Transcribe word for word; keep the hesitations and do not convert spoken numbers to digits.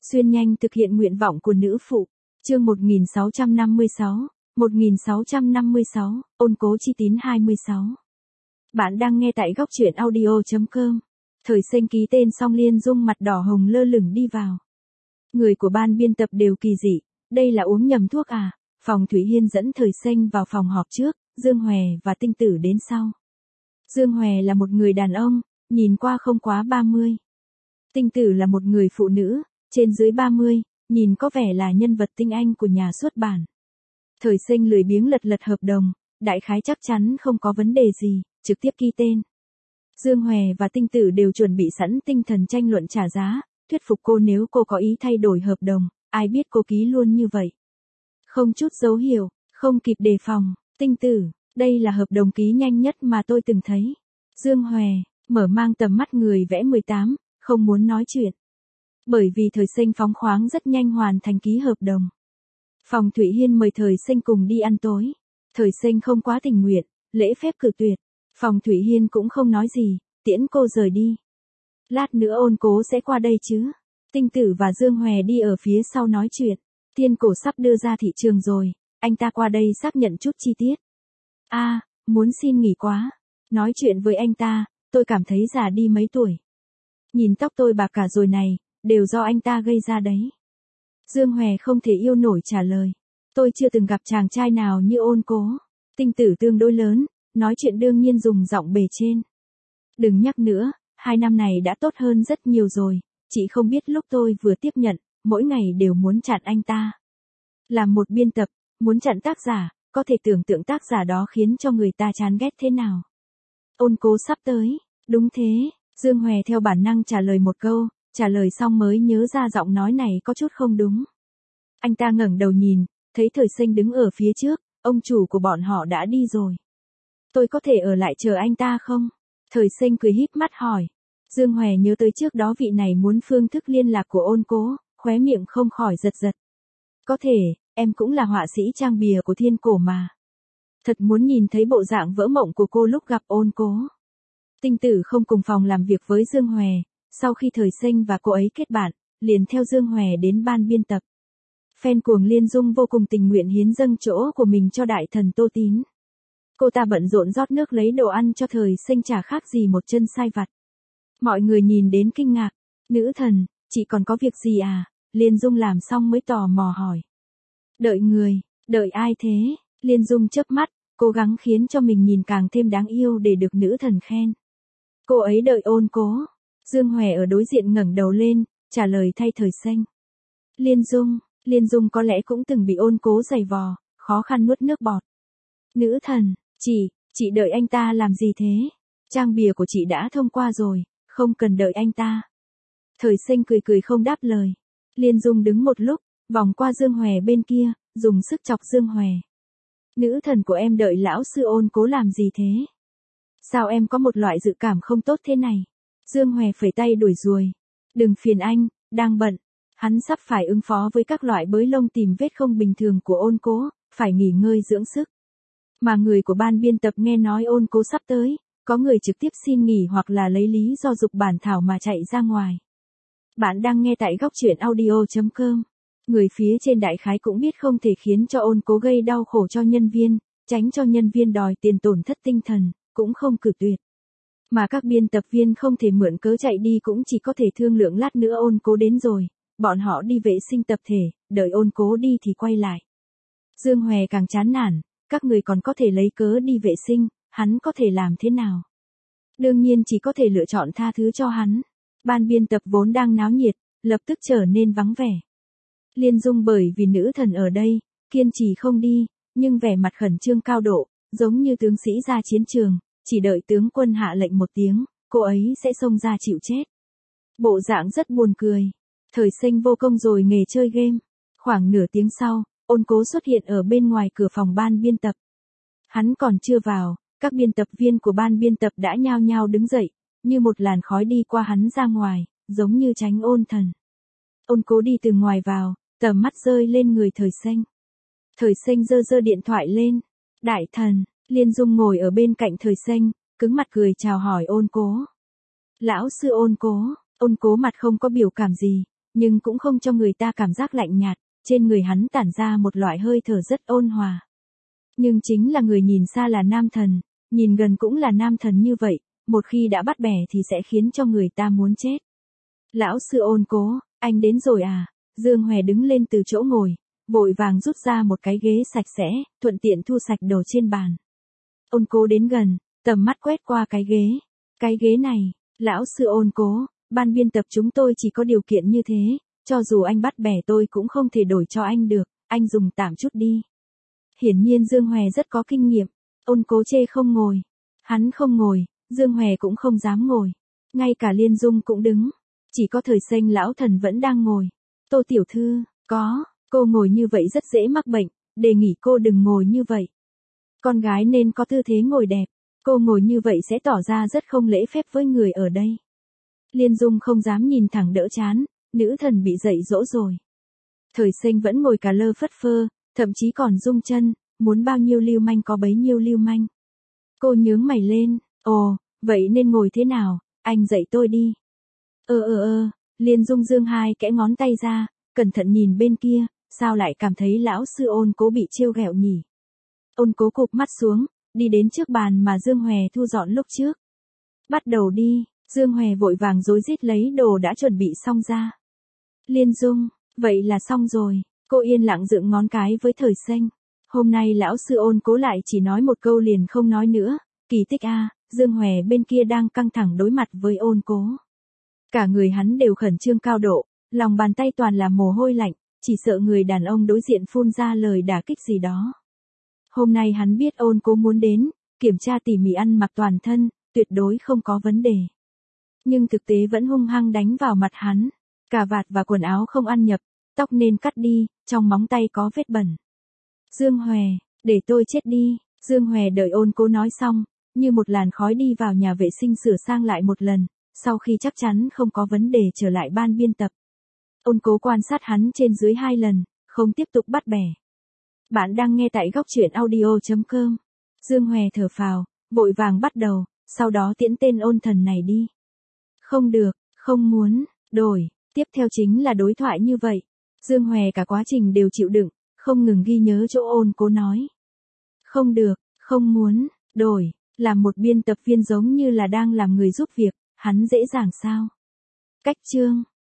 Xuyên nhanh thực hiện nguyện vọng của nữ phụ. Chương một nghìn sáu trăm năm mươi sáu, một nghìn sáu trăm năm mươi sáu, ôn cố chi tín hai mươi sáu. Bạn đang nghe tại góc truyện audio chấm com. Thời sinh ký tên xong Liên Dung mặt đỏ hồng lơ lửng đi vào. Người của ban biên tập đều kỳ dị, đây là uống nhầm thuốc à? Phòng Thủy Hiên dẫn Thời Sinh vào phòng họp trước, Dương Hòe và Tinh Tử đến sau. Dương Hòe là một người đàn ông, nhìn qua không quá ba mươi. Tinh Tử là một người phụ nữ, trên dưới ba mươi, nhìn có vẻ là nhân vật tinh anh của nhà xuất bản. Thời Sinh lười biếng lật lật hợp đồng, đại khái chắc chắn không có vấn đề gì, trực tiếp ký tên. Dương Hòe và Tinh Tử đều chuẩn bị sẵn tinh thần tranh luận trả giá, thuyết phục cô nếu cô có ý thay đổi hợp đồng, ai biết cô ký luôn như vậy. Không chút dấu hiệu, không kịp đề phòng, Tinh Tử, đây là hợp đồng ký nhanh nhất mà tôi từng thấy. Dương Hòe, mở mang tầm mắt người vẽ mười tám, không muốn nói chuyện. Bởi vì Thời Sinh phóng khoáng rất nhanh hoàn thành ký hợp đồng. Phòng Thủy Hiên mời Thời Sinh cùng đi ăn tối. Thời Sinh không quá tình nguyện, lễ phép cự tuyệt. Phòng Thủy Hiên cũng không nói gì, tiễn cô rời đi. Lát nữa ôn cố sẽ qua đây chứ. Tinh Tử và Dương Hòe đi ở phía sau nói chuyện. Thiên Cổ sắp đưa ra thị trường rồi, anh ta qua đây xác nhận chút chi tiết. A, à, muốn xin nghỉ quá. Nói chuyện với anh ta, tôi cảm thấy già đi mấy tuổi. Nhìn tóc tôi bạc cả rồi này, đều do anh ta gây ra đấy. Dương Hòe không thể yêu nổi trả lời. Tôi chưa từng gặp chàng trai nào như ôn cố. Tinh Tử tương đối lớn, nói chuyện đương nhiên dùng giọng bề trên. Đừng nhắc nữa, hai năm này đã tốt hơn rất nhiều rồi, chị không biết lúc tôi vừa tiếp nhận, mỗi ngày đều muốn chặn anh ta. Làm một biên tập, muốn chặn tác giả, có thể tưởng tượng tác giả đó khiến cho người ta chán ghét thế nào. Ôn cố sắp tới, đúng thế, Dương Hòe theo bản năng trả lời một câu, trả lời xong mới nhớ ra giọng nói này có chút không đúng. Anh ta ngẩng đầu nhìn, thấy Thời Sinh đứng ở phía trước, ông chủ của bọn họ đã đi rồi. Tôi có thể ở lại chờ anh ta không? Thời Sinh cười híp mắt hỏi. Dương Hòe nhớ tới trước đó vị này muốn phương thức liên lạc của ôn cố, khóe miệng không khỏi giật giật. Có thể, em cũng là họa sĩ trang bìa của Thiên Cổ mà. Thật muốn nhìn thấy bộ dạng vỡ mộng của cô lúc gặp ôn cố. Tinh Tử không cùng phòng làm việc với Dương Hòe, sau khi Thời Sinh và cô ấy kết bạn, liền theo Dương Hòe đến ban biên tập. Fan cuồng Liên Dung vô cùng tình nguyện hiến dâng chỗ của mình cho đại thần Tô Tín. Cô ta bận rộn rót nước lấy đồ ăn cho Thời Sinh chả khác gì một chân sai vặt. Mọi người nhìn đến kinh ngạc. Nữ thần, chị còn có việc gì à? Liên Dung làm xong mới tò mò hỏi. Đợi người, đợi ai thế? Liên Dung chớp mắt, cố gắng khiến cho mình nhìn càng thêm đáng yêu để được nữ thần khen. Cô ấy đợi ôn cố. Dương Hòe ở đối diện ngẩng đầu lên, trả lời thay Thời Sinh. Liên Dung, Liên Dung có lẽ cũng từng bị ôn cố giày vò, khó khăn nuốt nước bọt. Nữ thần, chị, chị đợi anh ta làm gì thế? Trang bìa của chị đã thông qua rồi, không cần đợi anh ta. Thời Sinh cười cười không đáp lời. Liên Dung đứng một lúc, vòng qua Dương Hòe bên kia, dùng sức chọc Dương Hòe. Nữ thần của em đợi lão sư ôn cố làm gì thế? Sao em có một loại dự cảm không tốt thế này? Dương Hòe phẩy tay đuổi ruồi. Đừng phiền anh, đang bận. Hắn sắp phải ứng phó với các loại bới lông tìm vết không bình thường của ôn cố, phải nghỉ ngơi dưỡng sức. Mà người của ban biên tập nghe nói ôn cố sắp tới, có người trực tiếp xin nghỉ hoặc là lấy lý do dục bản thảo mà chạy ra ngoài. Bạn đang nghe tại góc truyện audio chấm com. Người phía trên đại khái cũng biết không thể khiến cho ôn cố gây đau khổ cho nhân viên, tránh cho nhân viên đòi tiền tổn thất tinh thần, cũng không cử tuyệt. Mà các biên tập viên không thể mượn cớ chạy đi cũng chỉ có thể thương lượng lát nữa ôn cố đến rồi, bọn họ đi vệ sinh tập thể, đợi ôn cố đi thì quay lại. Dương Hòe càng chán nản, các người còn có thể lấy cớ đi vệ sinh, hắn có thể làm thế nào? Đương nhiên chỉ có thể lựa chọn tha thứ cho hắn. Ban biên tập vốn đang náo nhiệt, lập tức trở nên vắng vẻ. Liên Dung bởi vì nữ thần ở đây, kiên trì không đi, nhưng vẻ mặt khẩn trương cao độ, giống như tướng sĩ ra chiến trường, chỉ đợi tướng quân hạ lệnh một tiếng, cô ấy sẽ xông ra chịu chết. Bộ dạng rất buồn cười. Thời Sinh vô công rồi nghề chơi game. Khoảng nửa tiếng sau, ôn cố xuất hiện ở bên ngoài cửa phòng ban biên tập. Hắn còn chưa vào, các biên tập viên của ban biên tập đã nhao nhao đứng dậy, như một làn khói đi qua hắn ra ngoài, giống như tránh ôn thần. Ôn cố đi từ ngoài vào, tầm mắt rơi lên người Thời Sinh. Thời Sinh giơ giơ điện thoại lên. Đại thần, Liên Dung ngồi ở bên cạnh Thời Sinh, cứng mặt cười chào hỏi ôn cố. Lão sư ôn cố, ôn cố mặt không có biểu cảm gì, nhưng cũng không cho người ta cảm giác lạnh nhạt, trên người hắn tản ra một loại hơi thở rất ôn hòa. Nhưng chính là người nhìn xa là nam thần, nhìn gần cũng là nam thần như vậy, một khi đã bắt bẻ thì sẽ khiến cho người ta muốn chết. Lão sư Ôn Cố, anh đến rồi à? Dương Hòe đứng lên từ chỗ ngồi, vội vàng rút ra một cái ghế sạch sẽ, thuận tiện thu sạch đồ trên bàn. Ôn Cố đến gần, tầm mắt quét qua cái ghế. Cái ghế này, lão sư Ôn Cố, ban biên tập chúng tôi chỉ có điều kiện như thế, cho dù anh bắt bẻ tôi cũng không thể đổi cho anh được, anh dùng tạm chút đi. Hiển nhiên Dương Hòe rất có kinh nghiệm, Ôn Cố chê không ngồi. Hắn không ngồi, Dương Hòe cũng không dám ngồi. Ngay cả Liên Dung cũng đứng. Chỉ có Thời Xanh lão thần vẫn đang ngồi. Tô tiểu thư, có, cô ngồi như vậy rất dễ mắc bệnh, đề nghị cô đừng ngồi như vậy. Con gái nên có tư thế ngồi đẹp, cô ngồi như vậy sẽ tỏ ra rất không lễ phép với người ở đây. Liên Dung không dám nhìn thẳng đỡ chán, nữ thần bị dạy dỗ rồi. Thời Xanh vẫn ngồi cả lơ phất phơ, thậm chí còn rung chân, muốn bao nhiêu lưu manh có bấy nhiêu lưu manh. Cô nhướng mày lên, ồ, vậy nên ngồi thế nào, anh dạy tôi đi. Ơ ơ ơ, Liên Dung dương hai kẽ ngón tay ra, cẩn thận nhìn bên kia, sao lại cảm thấy lão sư Ôn Cố bị trêu ghẹo nhỉ? Ôn Cố cụp mắt xuống, đi đến trước bàn mà Dương Hòe thu dọn lúc trước. Bắt đầu đi, Dương Hòe vội vàng rối rít lấy đồ đã chuẩn bị xong ra. Liên Dung, vậy là xong rồi, cô yên lặng dựng ngón cái với Thời Xanh. Hôm nay lão sư Ôn Cố lại chỉ nói một câu liền không nói nữa, kỳ tích a, Dương Hòe bên kia đang căng thẳng đối mặt với Ôn Cố. Cả người hắn đều khẩn trương cao độ, lòng bàn tay toàn là mồ hôi lạnh, chỉ sợ người đàn ông đối diện phun ra lời đả kích gì đó. Hôm nay hắn biết Ôn Cố muốn đến, kiểm tra tỉ mỉ ăn mặc toàn thân, tuyệt đối không có vấn đề. Nhưng thực tế vẫn hung hăng đánh vào mặt hắn, cà vạt và quần áo không ăn nhập, tóc nên cắt đi, trong móng tay có vết bẩn. Dương Hòe, để tôi chết đi, Dương Hòe đợi Ôn Cố nói xong, như một làn khói đi vào nhà vệ sinh sửa sang lại một lần, sau khi chắc chắn không có vấn đề trở lại ban biên tập. Ôn Cố quan sát hắn trên dưới hai lần, không tiếp tục bắt bẻ. Bạn đang nghe tại góc truyện audio chấm com. Dương Hòe thở phào, vội vàng bắt đầu, sau đó tiễn tên ôn thần này đi. Không được, không muốn, đổi, tiếp theo chính là đối thoại như vậy. Dương Hòe cả quá trình đều chịu đựng, không ngừng ghi nhớ chỗ Ôn Cố nói. Không được, không muốn, đổi, làm một biên tập viên giống như là đang làm người giúp việc, hắn dễ dàng sao? Cách chương